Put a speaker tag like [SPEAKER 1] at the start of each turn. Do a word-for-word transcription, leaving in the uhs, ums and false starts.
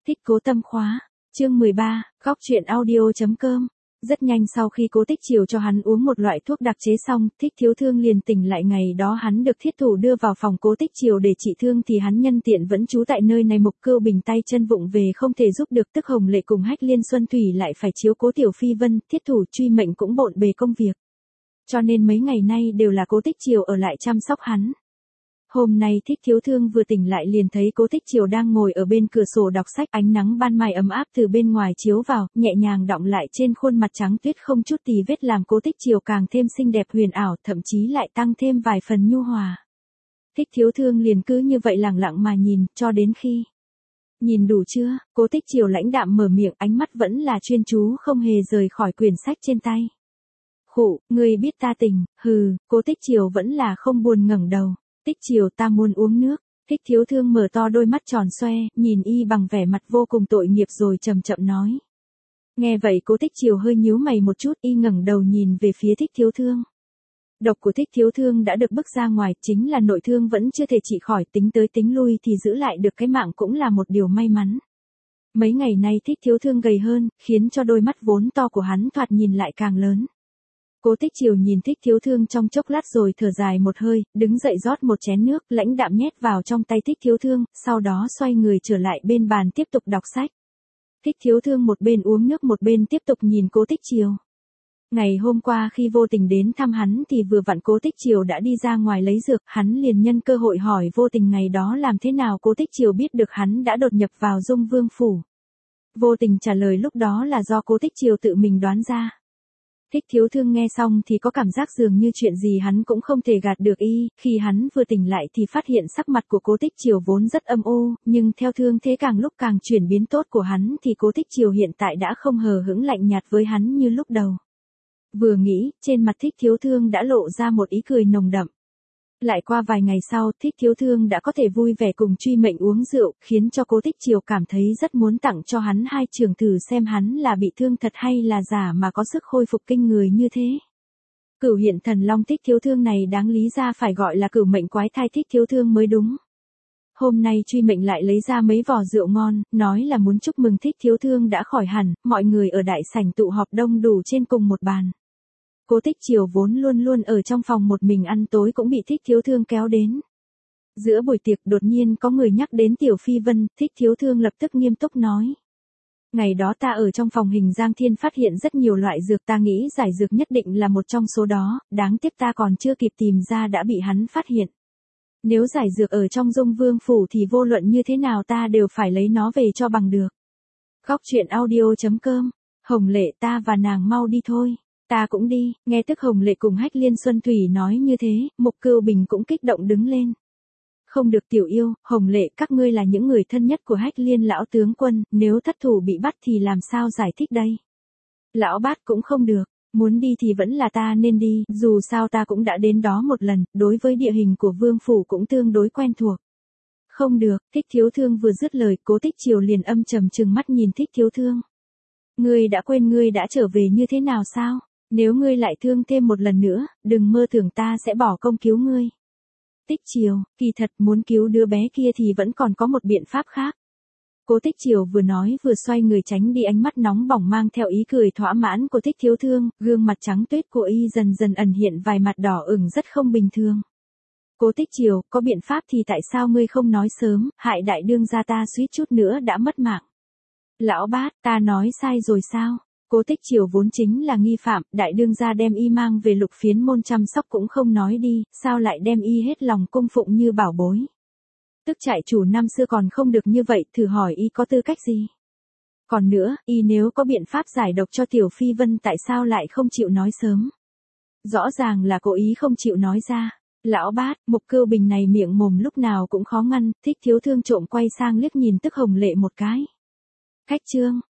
[SPEAKER 1] Thích Cố Tâm khóa, chương mười ba, góc truyện audio.com. Rất nhanh sau khi Cố Tích Chiều cho hắn uống một loại thuốc đặc chế xong, Thích Thiếu Thương liền tỉnh lại. Ngày đó hắn được thiết thủ đưa vào phòng Cố Tích Chiều để trị thương thì hắn nhân tiện vẫn trú tại nơi này. Mục Cưu Bình tay chân vụng về không thể giúp được, tức Hồng Lệ cùng Hách Liên Xuân Thủy lại phải chiếu cố Tiểu Phi Vân, thiết thủ Truy Mệnh cũng bộn bề công việc. Cho nên mấy ngày nay đều là Cố Tích Chiều ở lại chăm sóc hắn. Hôm nay Thích Thiếu Thương vừa tỉnh lại liền thấy Cố Tích Chiều đang ngồi ở bên cửa sổ đọc sách, ánh nắng ban mai ấm áp từ bên ngoài chiếu vào, nhẹ nhàng đọng lại trên khuôn mặt trắng tuyết không chút tì vết, làm Cố Tích Chiều càng thêm xinh đẹp huyền ảo, thậm chí lại tăng thêm vài phần nhu hòa. Thích Thiếu Thương liền cứ như vậy lặng lặng mà nhìn, cho đến khi nhìn đủ chưa, Cố Tích Chiều lãnh đạm mở miệng, ánh mắt vẫn là chuyên chú không hề rời khỏi quyển sách trên tay. Khụ, ngươi biết ta tỉnh, hừ, Cố Tích Chiều vẫn là không buồn ngẩng đầu. Tích Chiều, ta muốn uống nước. Thích Thiếu Thương mở to đôi mắt tròn xoe, nhìn y bằng vẻ mặt vô cùng tội nghiệp rồi chậm chậm nói. Nghe vậy Cố Tích Chiều hơi nhíu mày một chút, y ngẩng đầu nhìn về phía Thích Thiếu Thương. Độc của Thích Thiếu Thương đã được bức ra ngoài, chính là nội thương vẫn chưa thể trị khỏi, tính tới tính lui thì giữ lại được cái mạng cũng là một điều may mắn. Mấy ngày nay Thích Thiếu Thương gầy hơn, khiến cho đôi mắt vốn to của hắn thoạt nhìn lại càng lớn. Cố Tích Chiều nhìn Thích Thiếu Thương trong chốc lát rồi thở dài một hơi, đứng dậy rót một chén nước, lãnh đạm nhét vào trong tay Thích Thiếu Thương, sau đó xoay người trở lại bên bàn tiếp tục đọc sách. Thích Thiếu Thương một bên uống nước một bên tiếp tục nhìn Cố Tích Chiều. Ngày hôm qua khi vô tình đến thăm hắn thì vừa vặn Cố Tích Chiều đã đi ra ngoài lấy dược, hắn liền nhân cơ hội hỏi vô tình ngày đó làm thế nào Cố Tích Chiều biết được hắn đã đột nhập vào Dung Vương phủ. Vô tình trả lời lúc đó là do Cố Tích Chiều tự mình đoán ra. Thích Thiếu Thương nghe xong thì có cảm giác dường như chuyện gì hắn cũng không thể gạt được y, khi hắn vừa tỉnh lại thì phát hiện sắc mặt của Cố Tích Chiều vốn rất âm u, nhưng theo thương thế càng lúc càng chuyển biến tốt của hắn thì Cố Tích Chiều hiện tại đã không hờ hững lạnh nhạt với hắn như lúc đầu. Vừa nghĩ, trên mặt Thích Thiếu Thương đã lộ ra một ý cười nồng đậm. Lại qua vài ngày sau, Thích Thiếu Thương đã có thể vui vẻ cùng Truy Mệnh uống rượu, khiến cho Cố Tích Chiều cảm thấy rất muốn tặng cho hắn hai trường thử xem hắn là bị thương thật hay là giả mà có sức khôi phục kinh người như thế. Cửu hiện thần long Thích Thiếu Thương này đáng lý ra phải gọi là cửu mệnh quái thai Thích Thiếu Thương mới đúng. Hôm nay Truy Mệnh lại lấy ra mấy vò rượu ngon, nói là muốn chúc mừng Thích Thiếu Thương đã khỏi hẳn, mọi người ở đại sảnh tụ họp đông đủ trên cùng một bàn. Cố Tích Chiều vốn luôn luôn ở trong phòng một mình ăn tối cũng bị Thích Thiếu Thương kéo đến. Giữa buổi tiệc đột nhiên có người nhắc đến Tiểu Phi Vân, Thích Thiếu Thương lập tức nghiêm túc nói. Ngày đó ta ở trong phòng Hình Giang Thiên phát hiện rất nhiều loại dược, ta nghĩ giải dược nhất định là một trong số đó, đáng tiếc ta còn chưa kịp tìm ra đã bị hắn phát hiện. Nếu giải dược ở trong Dung Vương phủ thì vô luận như thế nào ta đều phải lấy nó về cho bằng được. Góc truyện audio.com, Hồng Lệ, ta và nàng mau đi thôi. Ta cũng đi, nghe tức Hồng Lệ cùng Hách Liên Xuân Thủy nói như thế, Mục Cưu Bình cũng kích động đứng lên. Không được Tiểu Yêu, Hồng Lệ, các ngươi là những người thân nhất của Hách Liên lão tướng quân, nếu thất thủ bị bắt thì làm sao giải thích đây? Lão Bát cũng không được, muốn đi thì vẫn là ta nên đi, dù sao ta cũng đã đến đó một lần, đối với địa hình của Vương phủ cũng tương đối quen thuộc. Không được, Thích Thiếu Thương vừa dứt lời, Cố Tích Chiều liền âm trầm trừng mắt nhìn Thích Thiếu Thương. Ngươi đã quên ngươi đã trở về như thế nào sao? Nếu ngươi lại thương thêm một lần nữa, đừng mơ tưởng ta sẽ bỏ công cứu ngươi. Tích Chiều, kỳ thật muốn cứu đứa bé kia thì vẫn còn có một biện pháp khác. Cố Tích Chiều vừa nói vừa xoay người tránh đi ánh mắt nóng bỏng mang theo ý cười thỏa mãn của Thích Thiếu Thương, gương mặt trắng tuyết của y dần dần ẩn hiện vài mặt đỏ ửng rất không bình thường. Cố Tích Chiều, có biện pháp thì tại sao ngươi không nói sớm, hại đại đương gia ta suýt chút nữa đã mất mạng. Lão Bát, ta nói sai rồi sao? Cố Tích Chiều vốn chính là nghi phạm, đại đương gia đem y mang về Lục Phiến môn chăm sóc cũng không nói đi, sao lại đem y hết lòng cung phụng như bảo bối. Tức trại chủ năm xưa còn không được như vậy, thử hỏi y có tư cách gì. Còn nữa, y nếu có biện pháp giải độc cho Tiểu Phi Vân tại sao lại không chịu nói sớm. Rõ ràng là cố ý không chịu nói ra. Lão Bát, Mục Cưu Bình này miệng mồm lúc nào cũng khó ngăn, Thích Thiếu Thương trộm quay sang liếc nhìn tức Hồng Lệ một cái. Khách trương,